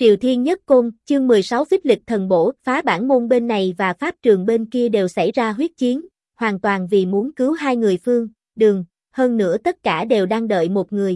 Triều Thiên Nhất Côn, chương 16 phích lịch thần bổ, phá bản môn bên này và pháp trường bên kia đều xảy ra huyết chiến, hoàn toàn vì muốn cứu hai người Phương, Đường, hơn nữa tất cả đều đang đợi một người.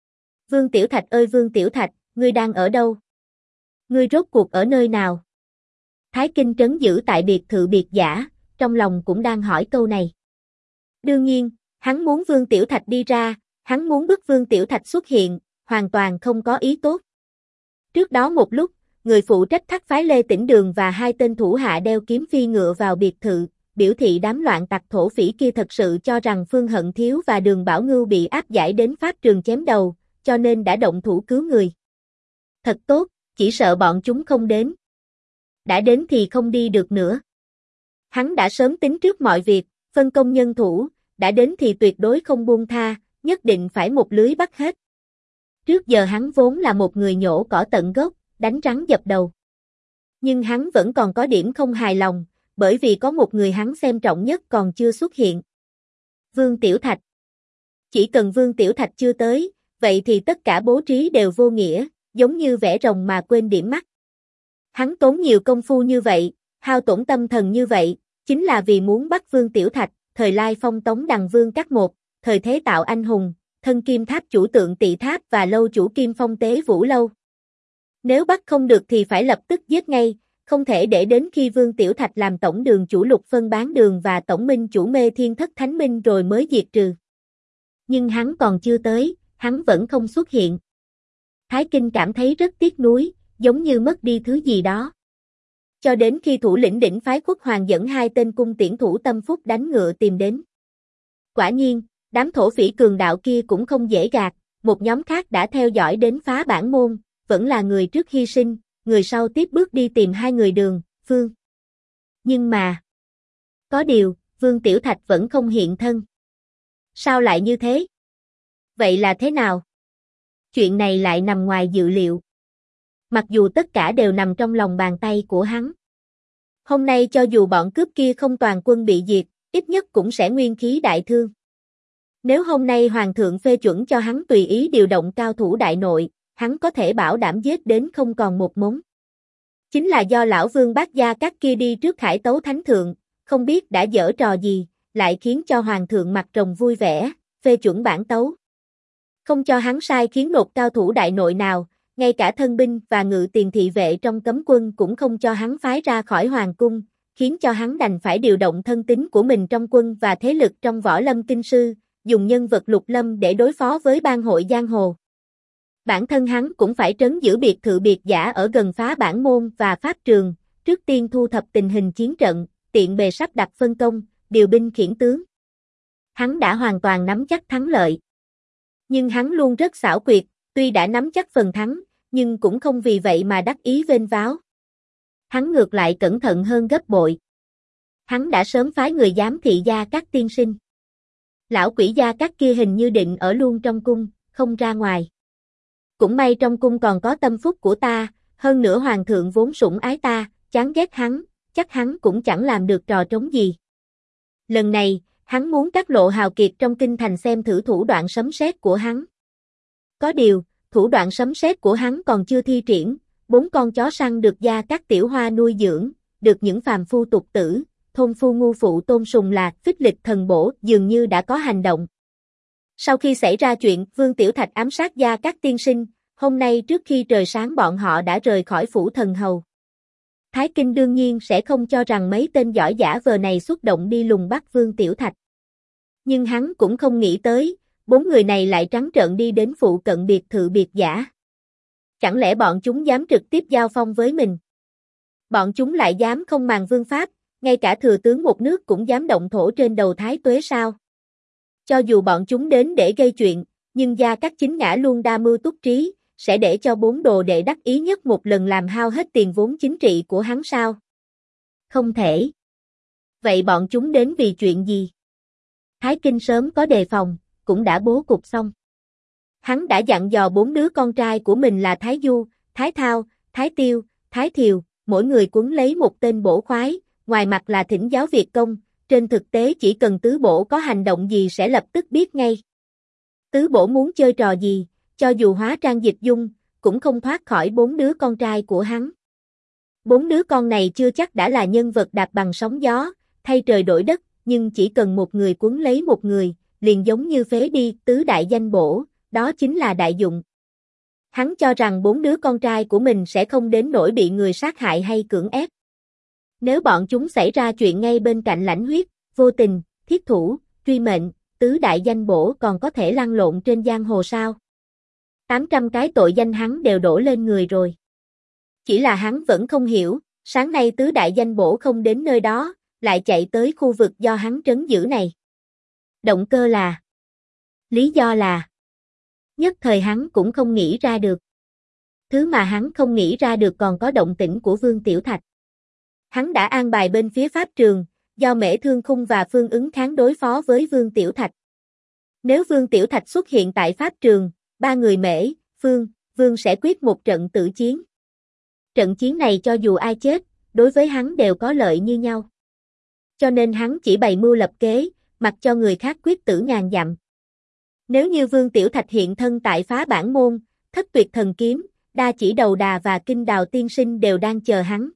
Vương Tiểu Thạch ơi Vương Tiểu Thạch, ngươi đang ở đâu? Ngươi rốt cuộc ở nơi nào? Thái Kinh trấn giữ tại biệt thự biệt giả, trong lòng cũng đang hỏi câu này. Đương nhiên, hắn muốn Vương Tiểu Thạch đi ra, hắn muốn bức Vương Tiểu Thạch xuất hiện, hoàn toàn không có ý tốt. Trước đó một lúc, người phụ trách Thác phái Lê Tĩnh Đường và hai tên thủ hạ đeo kiếm phi ngựa vào biệt thự, biểu thị đám loạn tặc thổ phỉ kia thật sự cho rằng Phương Hận Thiếu và Đường Bảo Ngưu bị áp giải đến pháp trường chém đầu, cho nên đã động thủ cứu người. Thật tốt, chỉ sợ bọn chúng không đến. Đã đến thì không đi được nữa. Hắn đã sớm tính trước mọi việc, phân công nhân thủ, đã đến thì tuyệt đối không buông tha, nhất định phải một lưới bắt hết. Trước giờ hắn vốn là một người nhổ cỏ tận gốc, đánh rắn dập đầu. Nhưng hắn vẫn còn có điểm không hài lòng, bởi vì có một người hắn xem trọng nhất còn chưa xuất hiện. Vương Tiểu Thạch. Chỉ cần Vương Tiểu Thạch chưa tới, vậy thì tất cả bố trí đều vô nghĩa, giống như vẽ rồng mà quên điểm mắt. Hắn tốn nhiều công phu như vậy, hao tổn tâm thần như vậy, chính là vì muốn bắt Vương Tiểu Thạch, thời lai phong tống đằng Vương Các Một, thời thế tạo anh hùng, thân kim tháp chủ tượng Tị Tháp và lâu chủ kim phong tế Vũ Lâu. Nếu bắt không được thì phải lập tức giết ngay, không thể để đến khi Vương Tiểu Thạch làm tổng đường chủ Lục Phân Bán Đường và tổng minh chủ Mê Thiên Thất Thánh Minh rồi mới diệt trừ. Nhưng hắn còn chưa tới, hắn vẫn không xuất hiện. Thái Kinh cảm thấy rất tiếc nuối, giống như mất đi thứ gì đó. Cho đến khi thủ lĩnh đỉnh phái Khuất Hoàng dẫn hai tên cung tiễn thủ tâm phúc đánh ngựa tìm đến. Quả nhiên, đám thổ phỉ cường đạo kia cũng không dễ gạt, một nhóm khác đã theo dõi đến phá bản môn, vẫn là người trước hy sinh, người sau tiếp bước đi tìm hai người Đường, Phương. Nhưng mà, có điều, Vương Tiểu Thạch vẫn không hiện thân. Sao lại như thế? Vậy là thế nào? Chuyện này lại nằm ngoài dự liệu. Mặc dù tất cả đều nằm trong lòng bàn tay của hắn. Hôm nay cho dù bọn cướp kia không toàn quân bị diệt, ít nhất cũng sẽ nguyên khí đại thương. Nếu hôm nay Hoàng thượng phê chuẩn cho hắn tùy ý điều động cao thủ đại nội, hắn có thể bảo đảm giết đến không còn một mống. Chính là do lão Vương Bát Gia các kia đi trước Khải Tấu Thánh Thượng, không biết đã giở trò gì, lại khiến cho Hoàng thượng mặt rồng vui vẻ, phê chuẩn bản tấu. Không cho hắn sai khiến nộp cao thủ đại nội nào, ngay cả thân binh và ngự tiền thị vệ trong cấm quân cũng không cho hắn phái ra khỏi hoàng cung, khiến cho hắn đành phải điều động thân tín của mình trong quân và thế lực trong võ lâm kinh sư, dùng nhân vật lục lâm để đối phó với bang hội giang hồ. Bản thân hắn cũng phải trấn giữ biệt thự biệt giả ở gần phá bản môn và pháp trường, trước tiên thu thập tình hình chiến trận, tiện bề sắp đặt phân công, điều binh khiển tướng. Hắn đã hoàn toàn nắm chắc thắng lợi. Nhưng hắn luôn rất xảo quyệt, tuy đã nắm chắc phần thắng, nhưng cũng không vì vậy mà đắc ý vênh váo. Hắn ngược lại cẩn thận hơn gấp bội. Hắn đã sớm phái người giám thị Gia Cát tiên sinh. Lão quỷ Gia Cát kia hình như định ở luôn trong cung, không ra ngoài. Cũng may trong cung còn có tâm phúc của ta, hơn nữa hoàng thượng vốn sủng ái ta, chán ghét hắn, chắc hắn cũng chẳng làm được trò trống gì. Lần này, hắn muốn các lộ hào kiệt trong kinh thành xem thử thủ đoạn sấm sét của hắn. Có điều, thủ đoạn sấm sét của hắn còn chưa thi triển, 4 con chó săn được Gia Cát Tiểu Hoa nuôi dưỡng, được những phàm phu tục tử, thôn phu ngu phụ tôn sùng là phích lịch thần bổ dường như đã có hành động. Sau khi xảy ra chuyện Vương Tiểu Thạch ám sát Gia Cát tiên sinh, hôm nay trước khi trời sáng bọn họ đã rời khỏi phủ thần hầu. Thái Kinh đương nhiên sẽ không cho rằng mấy tên giỏi giả vờ này xuất động đi lùng bắt Vương Tiểu Thạch. Nhưng hắn cũng không nghĩ tới, 4 người này lại trắng trợn đi đến phụ cận biệt thự biệt giả. Chẳng lẽ bọn chúng dám trực tiếp giao phong với mình? Bọn chúng lại dám không màng vương pháp, ngay cả thừa tướng một nước cũng dám động thổ trên đầu Thái Tuế sao? Cho dù bọn chúng đến để gây chuyện, nhưng Gia Cát chính ngã luôn đa mưu túc trí, sẽ để cho 4 đồ đệ đắc ý nhất một lần làm hao hết tiền vốn chính trị của hắn sao? Không thể. Vậy bọn chúng đến vì chuyện gì? Thái Kinh sớm có đề phòng, cũng đã bố cục xong. Hắn đã dặn dò 4 đứa con trai của mình là Thái Du, Thái Thao, Thái Tiêu, Thái Thiều, mỗi người quấn lấy một tên bổ khoái, ngoài mặt là thỉnh giáo Việt công, trên thực tế chỉ cần tứ bổ có hành động gì sẽ lập tức biết ngay. Tứ bổ muốn chơi trò gì, cho dù hóa trang dịch dung, cũng không thoát khỏi 4 đứa con trai của hắn. 4 đứa con này chưa chắc đã là nhân vật đạp bằng sóng gió, thay trời đổi đất, nhưng chỉ cần một người quấn lấy một người, liền giống như phế đi tứ đại danh bổ, đó chính là đại dụng. Hắn cho rằng 4 đứa con trai của mình sẽ không đến nỗi bị người sát hại hay cưỡng ép. Nếu bọn chúng xảy ra chuyện ngay bên cạnh lãnh huyết, vô tình, thiết thủ, truy mệnh, tứ đại danh bổ còn có thể lăn lộn trên giang hồ sao? 800 cái tội danh hắn đều đổ lên người rồi. Chỉ là hắn vẫn không hiểu, sáng nay tứ đại danh bổ không đến nơi đó, lại chạy tới khu vực do hắn trấn giữ này. Động cơ là? Lý do là? Nhất thời hắn cũng không nghĩ ra được. Thứ mà hắn không nghĩ ra được còn có động tĩnh của Vương Tiểu Thạch. Hắn đã an bài bên phía pháp trường, do Mễ Thương Khung và Phương Ứng Kháng đối phó với Vương Tiểu Thạch. Nếu Vương Tiểu Thạch xuất hiện tại pháp trường, ba người Mễ, Phương, Vương sẽ quyết một trận tử chiến. Trận chiến này cho dù ai chết, đối với hắn đều có lợi như nhau. Cho nên hắn chỉ bày mưu lập kế, mặc cho người khác quyết tử ngàn dặm. Nếu như Vương Tiểu Thạch hiện thân tại Phá Bản Môn, Thất Tuyệt Thần Kiếm, Đa Chỉ Đầu Đà và Kinh Đào Tiên Sinh đều đang chờ hắn.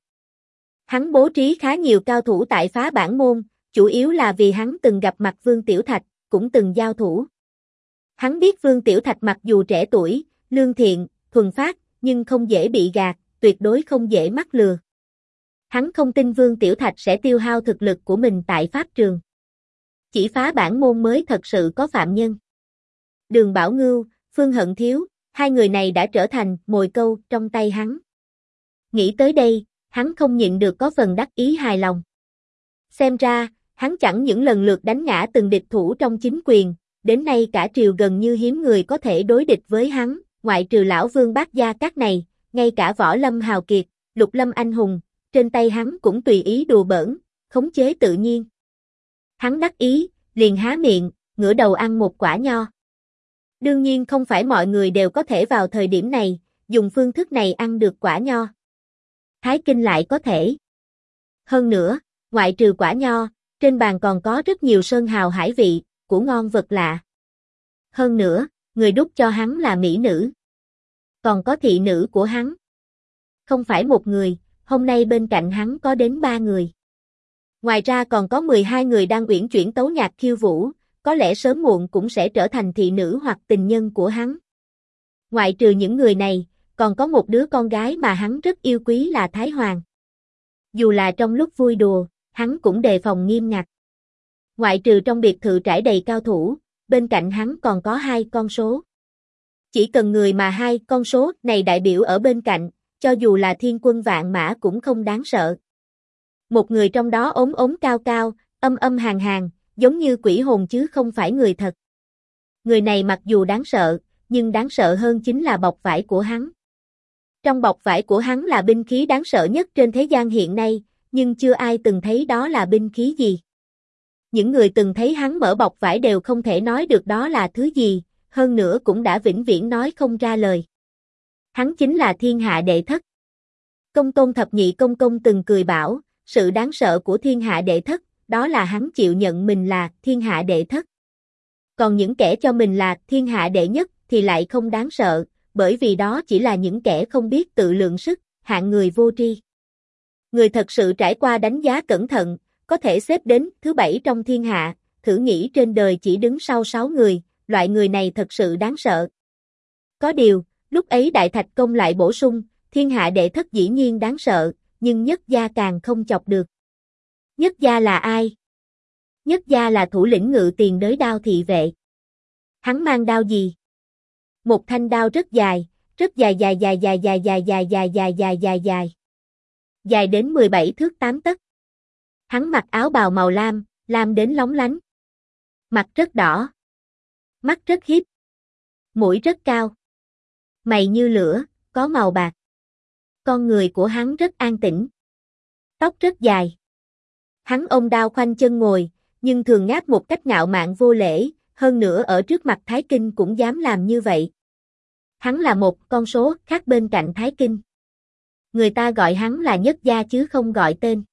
Hắn bố trí khá nhiều cao thủ tại Phá Bản Môn, chủ yếu là vì hắn từng gặp mặt Vương Tiểu Thạch, cũng từng giao thủ. Hắn biết Vương Tiểu Thạch mặc dù trẻ tuổi, lương thiện, thuần phát, nhưng không dễ bị gạt, tuyệt đối không dễ mắc lừa. Hắn không tin Vương Tiểu Thạch sẽ tiêu hao thực lực của mình tại pháp trường. Chỉ Phá Bản Môn mới thật sự có phạm nhân. Đường Bảo Ngưu, Phương Hận Thiếu, hai người này đã trở thành mồi câu trong tay hắn. Nghĩ tới đây, hắn không nhịn được có phần đắc ý hài lòng. Xem ra, hắn chẳng những lần lượt đánh ngã từng địch thủ trong chính quyền, đến nay cả triều gần như hiếm người có thể đối địch với hắn, ngoại trừ lão Vương Bác Gia Các này, ngay cả Võ Lâm hào kiệt, Lục Lâm anh hùng, trên tay hắn cũng tùy ý đùa bỡn, khống chế tự nhiên. Hắn đắc ý, liền há miệng, ngửa đầu ăn một quả nho. Đương nhiên không phải mọi người đều có thể vào thời điểm này, dùng phương thức này ăn được quả nho. Thái Kinh lại có thể. Hơn nữa, ngoại trừ quả nho, trên bàn còn có rất nhiều sơn hào hải vị, của ngon vật lạ. Hơn nữa, người đút cho hắn là mỹ nữ. Còn có thị nữ của hắn. Không phải một người, hôm nay bên cạnh hắn có đến 3 người. Ngoài ra còn có 12 người đang uyển chuyển tấu nhạc khiêu vũ, có lẽ sớm muộn cũng sẽ trở thành thị nữ hoặc tình nhân của hắn. Ngoại trừ những người này, còn có một đứa con gái mà hắn rất yêu quý là Thái Hoàng. Dù là trong lúc vui đùa, hắn cũng đề phòng nghiêm ngặt. Ngoại trừ trong biệt thự trải đầy cao thủ, bên cạnh hắn còn có 2 con số. Chỉ cần người mà 2 con số này đại biểu ở bên cạnh, cho dù là thiên quân vạn mã cũng không đáng sợ. Một người trong đó ốm ốm cao cao, âm âm hàn hàn, giống như quỷ hồn chứ không phải người thật. Người này mặc dù đáng sợ, nhưng đáng sợ hơn chính là bọc vải của hắn. Trong bọc vải của hắn là binh khí đáng sợ nhất trên thế gian hiện nay, nhưng chưa ai từng thấy đó là binh khí gì. Những người từng thấy hắn mở bọc vải đều không thể nói được đó là thứ gì, hơn nữa cũng đã vĩnh viễn nói không ra lời. Hắn chính là thiên hạ đệ thất. Công tôn thập nhị công công từng cười bảo, sự đáng sợ của thiên hạ đệ thất, đó là hắn chịu nhận mình là thiên hạ đệ thất. Còn những kẻ cho mình là thiên hạ đệ nhất thì lại không đáng sợ, bởi vì đó chỉ là những kẻ không biết tự lượng sức, hạng người vô tri. Người thật sự trải qua đánh giá cẩn thận, có thể xếp đến thứ 7 trong thiên hạ, thử nghĩ trên đời chỉ đứng sau 6 người, loại người này thật sự đáng sợ. Có điều, lúc ấy Đại Thạch Công lại bổ sung, thiên hạ đệ thất dĩ nhiên đáng sợ, nhưng Nhất Gia càng không chọc được. Nhất Gia là ai? Nhất Gia là thủ lĩnh Ngự Tiền Đới Đao thị vệ. Hắn mang đao gì? Một thanh đao rất dài, rất dài dài dài dài dài dài dài dài dài dài dài dài. Dài đến 17 thước 8 tấc. Hắn mặc áo bào màu lam, lam đến lóng lánh. Mặt rất đỏ. Mắt rất hiếp. Mũi rất cao. Mày như lửa, có màu bạc. Con người của hắn rất an tĩnh. Tóc rất dài. Hắn ôm đao khoanh chân ngồi, nhưng thường ngáp một cách ngạo mạn vô lễ, hơn nữa ở trước mặt Thái Kinh cũng dám làm như vậy. Hắn là một con số khác bên cạnh Thái Kinh. Người ta gọi hắn là Nhất Gia chứ không gọi tên.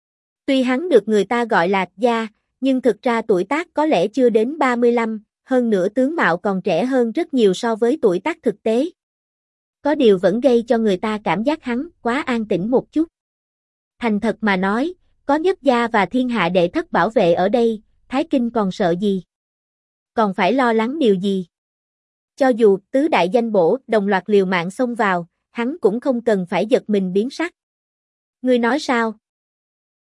Tuy hắn được người ta gọi là Gia, nhưng thực ra tuổi tác có lẽ chưa đến 35, hơn nữa tướng mạo còn trẻ hơn rất nhiều so với tuổi tác thực tế. Có điều vẫn gây cho người ta cảm giác hắn quá an tĩnh một chút. Thành thật mà nói, có Nhất gia và Thiên Hạ đệ thất bảo vệ ở đây, Thái Kinh còn sợ gì? Còn phải lo lắng điều gì? Cho dù tứ đại danh bổ đồng loạt liều mạng xông vào, hắn cũng không cần phải giật mình biến sắc. Ngươi nói sao,